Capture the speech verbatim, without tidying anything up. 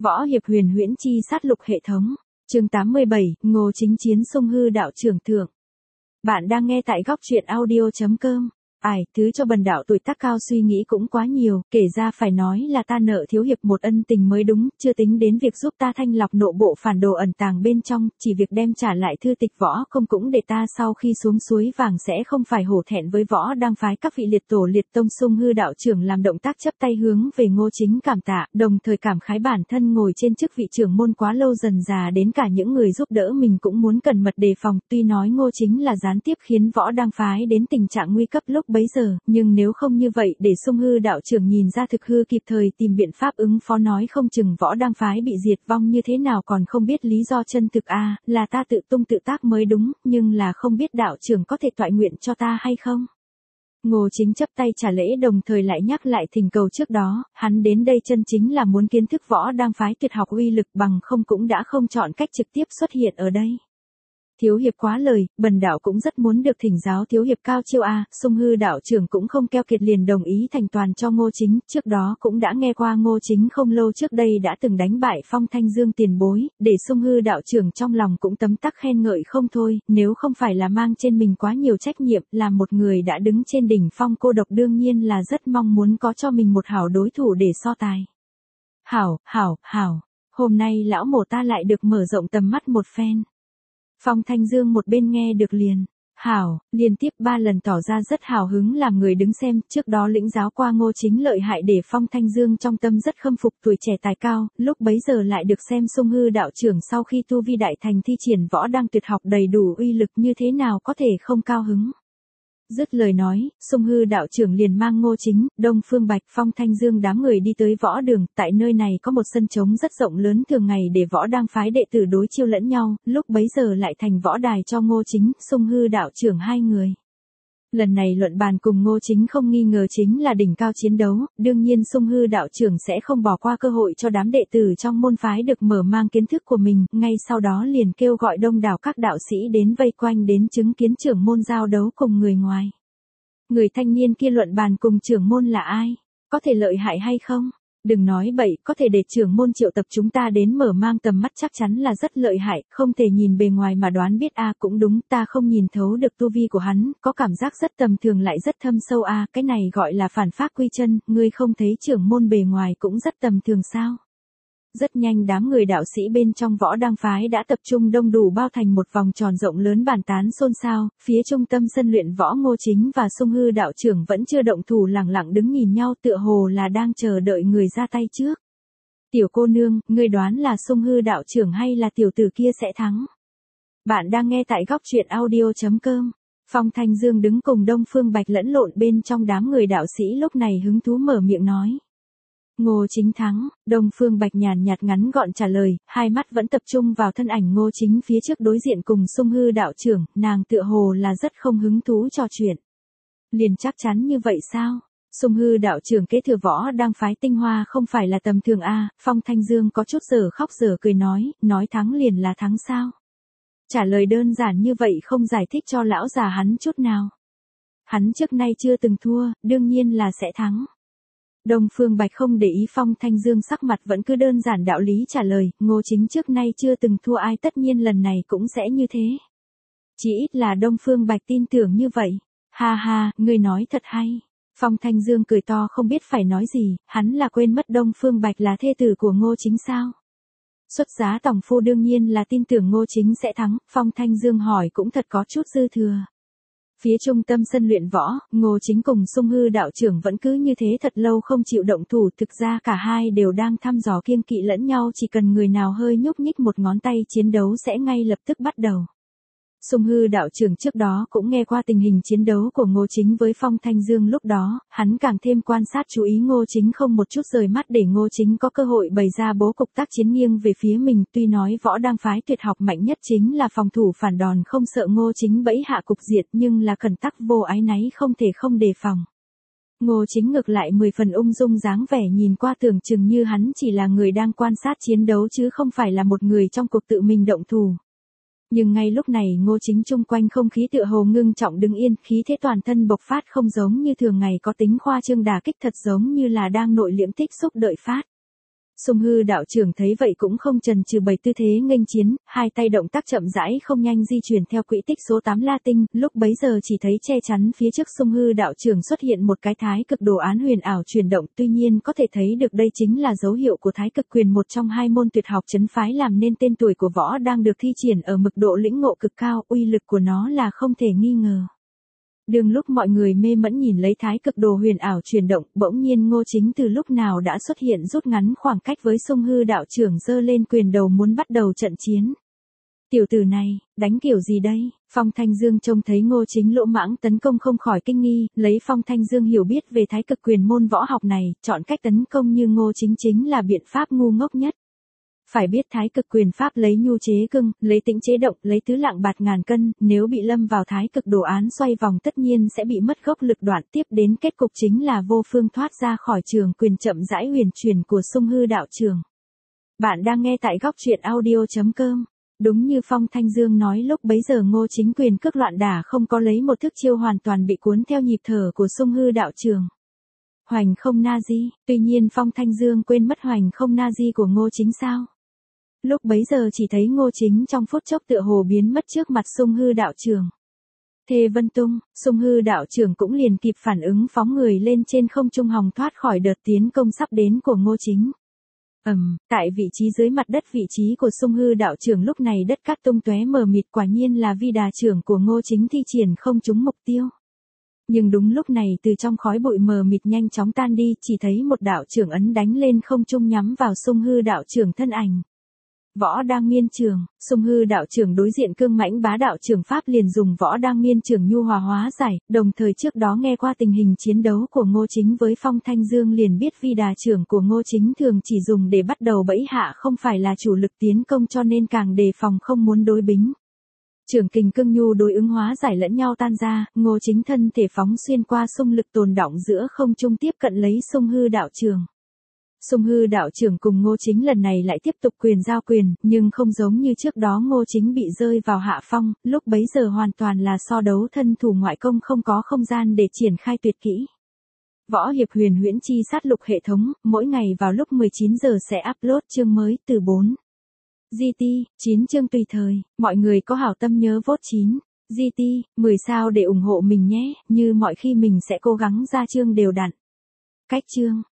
Võ hiệp huyền huyễn chi sát lục hệ thống. Chương tám mươi bảy, Ngô Chính chiến Sung Hư đạo trưởng thượng. Bạn đang nghe tại góc truyện audio chấm com. Ai, thứ cho bần đạo tuổi tác cao suy nghĩ cũng quá nhiều, kể ra phải nói là ta nợ thiếu hiệp một ân tình mới đúng, chưa tính đến việc giúp ta thanh lọc nội bộ phản đồ ẩn tàng bên trong, chỉ việc đem trả lại thư tịch võ không cũng để ta sau khi xuống suối vàng sẽ không phải hổ thẹn với võ đang phái các vị liệt tổ liệt tông. Sung Hư đạo trưởng làm động tác chấp tay hướng về Ngô Chính cảm tạ, đồng thời cảm khái bản thân ngồi trên chức vị trưởng môn quá lâu dần già đến cả những người giúp đỡ mình cũng muốn cẩn mật đề phòng, tuy nói Ngô Chính là gián tiếp khiến võ đang phái đến tình trạng nguy cấp lúc bấy giờ, nhưng nếu không như vậy để Sung Hư đạo trưởng nhìn ra thực hư kịp thời tìm biện pháp ứng phó nói không chừng võ đang phái bị diệt vong như thế nào còn không biết lý do chân thực a à, là ta tự tung tự tác mới đúng, nhưng là không biết đạo trưởng có thể toại nguyện cho ta hay không. Ngô Chính chấp tay trả lễ đồng thời lại nhắc lại thỉnh cầu trước đó, hắn đến đây chân chính là muốn kiến thức võ đang phái tuyệt học uy lực bằng không cũng đã không chọn cách trực tiếp xuất hiện ở đây. Thiếu hiệp quá lời, bần đạo cũng rất muốn được thỉnh giáo thiếu hiệp cao chiêu a. Sung Hư đạo trưởng cũng không keo kiệt liền đồng ý thành toàn cho Ngô Chính, trước đó cũng đã nghe qua Ngô Chính không lâu trước đây đã từng đánh bại Phong Thanh Dương tiền bối, để Sung Hư đạo trưởng trong lòng cũng tấm tắc khen ngợi không thôi, nếu không phải là mang trên mình quá nhiều trách nhiệm, là một người đã đứng trên đỉnh phong cô độc đương nhiên là rất mong muốn có cho mình một hảo đối thủ để so tài. Hảo, hảo, hảo, hôm nay lão mổ ta lại được mở rộng tầm mắt một phen. Phong Thanh Dương một bên nghe được liền, hảo, liên tiếp ba lần tỏ ra rất hào hứng làm người đứng xem, trước đó lĩnh giáo qua Ngô Chính lợi hại để Phong Thanh Dương trong tâm rất khâm phục tuổi trẻ tài cao, lúc bấy giờ lại được xem Sung Hư đạo trưởng sau khi tu vi đại thành thi triển võ đang tuyệt học đầy đủ uy lực như thế nào có thể không cao hứng. Dứt lời nói, Sung Hư đạo trưởng liền mang Ngô Chính, Đông Phương Bạch, Phong Thanh Dương đám người đi tới võ đường, tại nơi này có một sân trống rất rộng lớn thường ngày để võ đang phái đệ tử đối chiêu lẫn nhau, lúc bấy giờ lại thành võ đài cho Ngô Chính, Sung Hư đạo trưởng hai người. Lần này luận bàn cùng Ngô Chính không nghi ngờ chính là đỉnh cao chiến đấu, đương nhiên Sung Hư đạo trưởng sẽ không bỏ qua cơ hội cho đám đệ tử trong môn phái được mở mang kiến thức của mình, ngay sau đó liền kêu gọi đông đảo các đạo sĩ đến vây quanh đến chứng kiến trưởng môn giao đấu cùng người ngoài. Người thanh niên kia luận bàn cùng trưởng môn là ai? Có thể lợi hại hay không? Đừng nói bậy, có thể để trưởng môn triệu tập chúng ta đến mở mang tầm mắt chắc chắn là rất lợi hại, không thể nhìn bề ngoài mà đoán biết a à, cũng đúng, ta không nhìn thấu được tu vi của hắn, có cảm giác rất tầm thường lại rất thâm sâu a à, cái này gọi là phản pháp quy chân, ngươi không thấy trưởng môn bề ngoài cũng rất tầm thường sao? Rất nhanh đám người đạo sĩ bên trong võ đang phái đã tập trung đông đủ bao thành một vòng tròn rộng lớn bàn tán xôn xao, phía trung tâm sân luyện võ Ngô Chính và Sung Hư đạo trưởng vẫn chưa động thủ lẳng lặng đứng nhìn nhau tựa hồ là đang chờ đợi người ra tay trước. Tiểu cô nương, ngươi đoán là Sung Hư đạo trưởng hay là tiểu tử kia sẽ thắng? Bạn đang nghe tại góc truyện audio chấm com. Phong Thanh Dương đứng cùng Đông Phương Bạch lẫn lộn bên trong đám người đạo sĩ lúc này hứng thú mở miệng nói. Ngô Chính thắng, Đông Phương Bạch nhàn nhạt ngắn gọn trả lời, hai mắt vẫn tập trung vào thân ảnh Ngô Chính phía trước đối diện cùng Sung Hư đạo trưởng, nàng tựa hồ là rất không hứng thú trò chuyện. Liền chắc chắn như vậy sao? Sung Hư đạo trưởng kế thừa võ đang phái tinh hoa không phải là tầm thường a. Phong Thanh Dương có chút giờ khóc giờ cười nói, nói thắng liền là thắng sao? Trả lời đơn giản như vậy không giải thích cho lão già hắn chút nào. Hắn trước nay chưa từng thua, đương nhiên là sẽ thắng. Đông Phương Bạch không để ý Phong Thanh Dương sắc mặt vẫn cứ đơn giản đạo lý trả lời, Ngô Chính trước nay chưa từng thua ai tất nhiên lần này cũng sẽ như thế. Chỉ ít là Đông Phương Bạch tin tưởng như vậy. Ha ha, ngươi nói thật hay. Phong Thanh Dương cười to không biết phải nói gì, hắn là quên mất Đông Phương Bạch là thê tử của Ngô Chính sao? Xuất giá tổng phu đương nhiên là tin tưởng Ngô Chính sẽ thắng, Phong Thanh Dương hỏi cũng thật có chút dư thừa. Phía trung tâm sân luyện võ, Ngô Chính cùng Sung Hư đạo trưởng vẫn cứ như thế thật lâu không chịu động thủ, thực ra cả hai đều đang thăm dò kiêng kỵ lẫn nhau, chỉ cần người nào hơi nhúc nhích một ngón tay chiến đấu sẽ ngay lập tức bắt đầu. Sung Hư đạo trưởng trước đó cũng nghe qua tình hình chiến đấu của Ngô Chính với Phong Thanh Dương lúc đó, hắn càng thêm quan sát chú ý Ngô Chính không một chút rời mắt để Ngô Chính có cơ hội bày ra bố cục tác chiến nghiêng về phía mình, tuy nói võ đang phái tuyệt học mạnh nhất chính là phòng thủ phản đòn không sợ Ngô Chính bẫy hạ cục diệt nhưng là cẩn tắc vô ái náy không thể không đề phòng. Ngô Chính ngược lại mười phần ung dung dáng vẻ nhìn qua tưởng chừng như hắn chỉ là người đang quan sát chiến đấu chứ không phải là một người trong cuộc tự mình động thủ. Nhưng ngay lúc này Ngô Chính chung quanh không khí tựa hồ ngưng trọng đứng yên, khí thế toàn thân bộc phát không giống như thường ngày có tính khoa trương đả kích thật giống như là đang nội liễm tích xúc đợi phát. Sung Hư đạo trưởng thấy vậy cũng không chần chừ bày tư thế nghênh chiến, hai tay động tác chậm rãi không nhanh di chuyển theo quỹ tích số tám La Tinh, lúc bấy giờ chỉ thấy che chắn phía trước Sung Hư đạo trưởng xuất hiện một cái thái cực đồ án huyền ảo chuyển động, tuy nhiên có thể thấy được đây chính là dấu hiệu của thái cực quyền, một trong hai môn tuyệt học trấn phái làm nên tên tuổi của võ đang được thi triển ở mực độ lĩnh ngộ cực cao, uy lực của nó là không thể nghi ngờ. Đương lúc mọi người mê mẫn nhìn lấy thái cực đồ huyền ảo chuyển động, bỗng nhiên Ngô Chính từ lúc nào đã xuất hiện rút ngắn khoảng cách với Sung Hư đạo trưởng giơ lên quyền đầu muốn bắt đầu trận chiến. Tiểu tử này, đánh kiểu gì đây? Phong Thanh Dương trông thấy Ngô Chính lỗ mãng tấn công không khỏi kinh nghi, lấy Phong Thanh Dương hiểu biết về thái cực quyền môn võ học này, chọn cách tấn công như Ngô Chính chính là biện pháp ngu ngốc nhất. Phải biết thái cực quyền pháp lấy nhu chế cưng, lấy tĩnh chế động, lấy tứ lạng bạt ngàn cân, nếu bị lâm vào thái cực đồ án xoay vòng tất nhiên sẽ bị mất gốc lực đoạn, tiếp đến kết cục chính là vô phương thoát ra khỏi trường quyền chậm rãi huyền truyền của Sung Hư đạo trưởng. Bạn đang nghe tại góc truyện audio chấm com. Đúng như Phong Thanh Dương nói, lúc bấy giờ Ngô Chính quyền cước loạn đả không có lấy một thức chiêu, hoàn toàn bị cuốn theo nhịp thở của Sung Hư đạo trưởng. Hoành không na di, tuy nhiên Phong Thanh Dương quên mất hoành không na di của Ngô Chính sao? Lúc bấy giờ chỉ thấy Ngô Chính trong phút chốc tựa hồ biến mất trước mặt Sung Hư đạo trưởng. Thề Vân Tung, Sung Hư đạo trưởng cũng liền kịp phản ứng phóng người lên trên không trung hòng thoát khỏi đợt tiến công sắp đến của Ngô Chính. Ầm, um, tại vị trí dưới mặt đất, vị trí của Sung Hư đạo trưởng lúc này đất cát tung tóe mờ mịt, quả nhiên là vi đà trưởng của Ngô Chính thi triển không trúng mục tiêu. Nhưng đúng lúc này từ trong khói bụi mờ mịt nhanh chóng tan đi, chỉ thấy một đạo trưởng ấn đánh lên không trung nhắm vào Sung Hư đạo trưởng thân ảnh. Võ Đang Miên Trường, Sung Hư đạo trưởng đối diện cương mãnh bá đạo trưởng pháp liền dùng Võ Đang Miên Trường nhu hòa hóa giải, đồng thời trước đó nghe qua tình hình chiến đấu của Ngô Chính với Phong Thanh Dương liền biết vi đà trưởng của Ngô Chính thường chỉ dùng để bắt đầu bẫy hạ, không phải là chủ lực tiến công, cho nên càng đề phòng không muốn đối bính. Trưởng kình cương nhu đối ứng hóa giải lẫn nhau tan ra, Ngô Chính thân thể phóng xuyên qua xung lực tồn đọng giữa không trung tiếp cận lấy Sung Hư đạo trưởng. Sung Hư đạo trưởng cùng Ngô Chính lần này lại tiếp tục quyền giao quyền, nhưng không giống như trước đó Ngô Chính bị rơi vào hạ phong, lúc bấy giờ hoàn toàn là so đấu thân thủ ngoại công, không có không gian để triển khai tuyệt kỹ. Võ Hiệp Huyền Huyễn Chi Sát Lục hệ thống, mỗi ngày vào lúc mười chín giờ sẽ upload chương mới từ bốn giê tê, chín chương tùy thời, mọi người có hảo tâm nhớ vote chín giê tê, mười sao để ủng hộ mình nhé, như mọi khi mình sẽ cố gắng ra chương đều đặn. Cách chương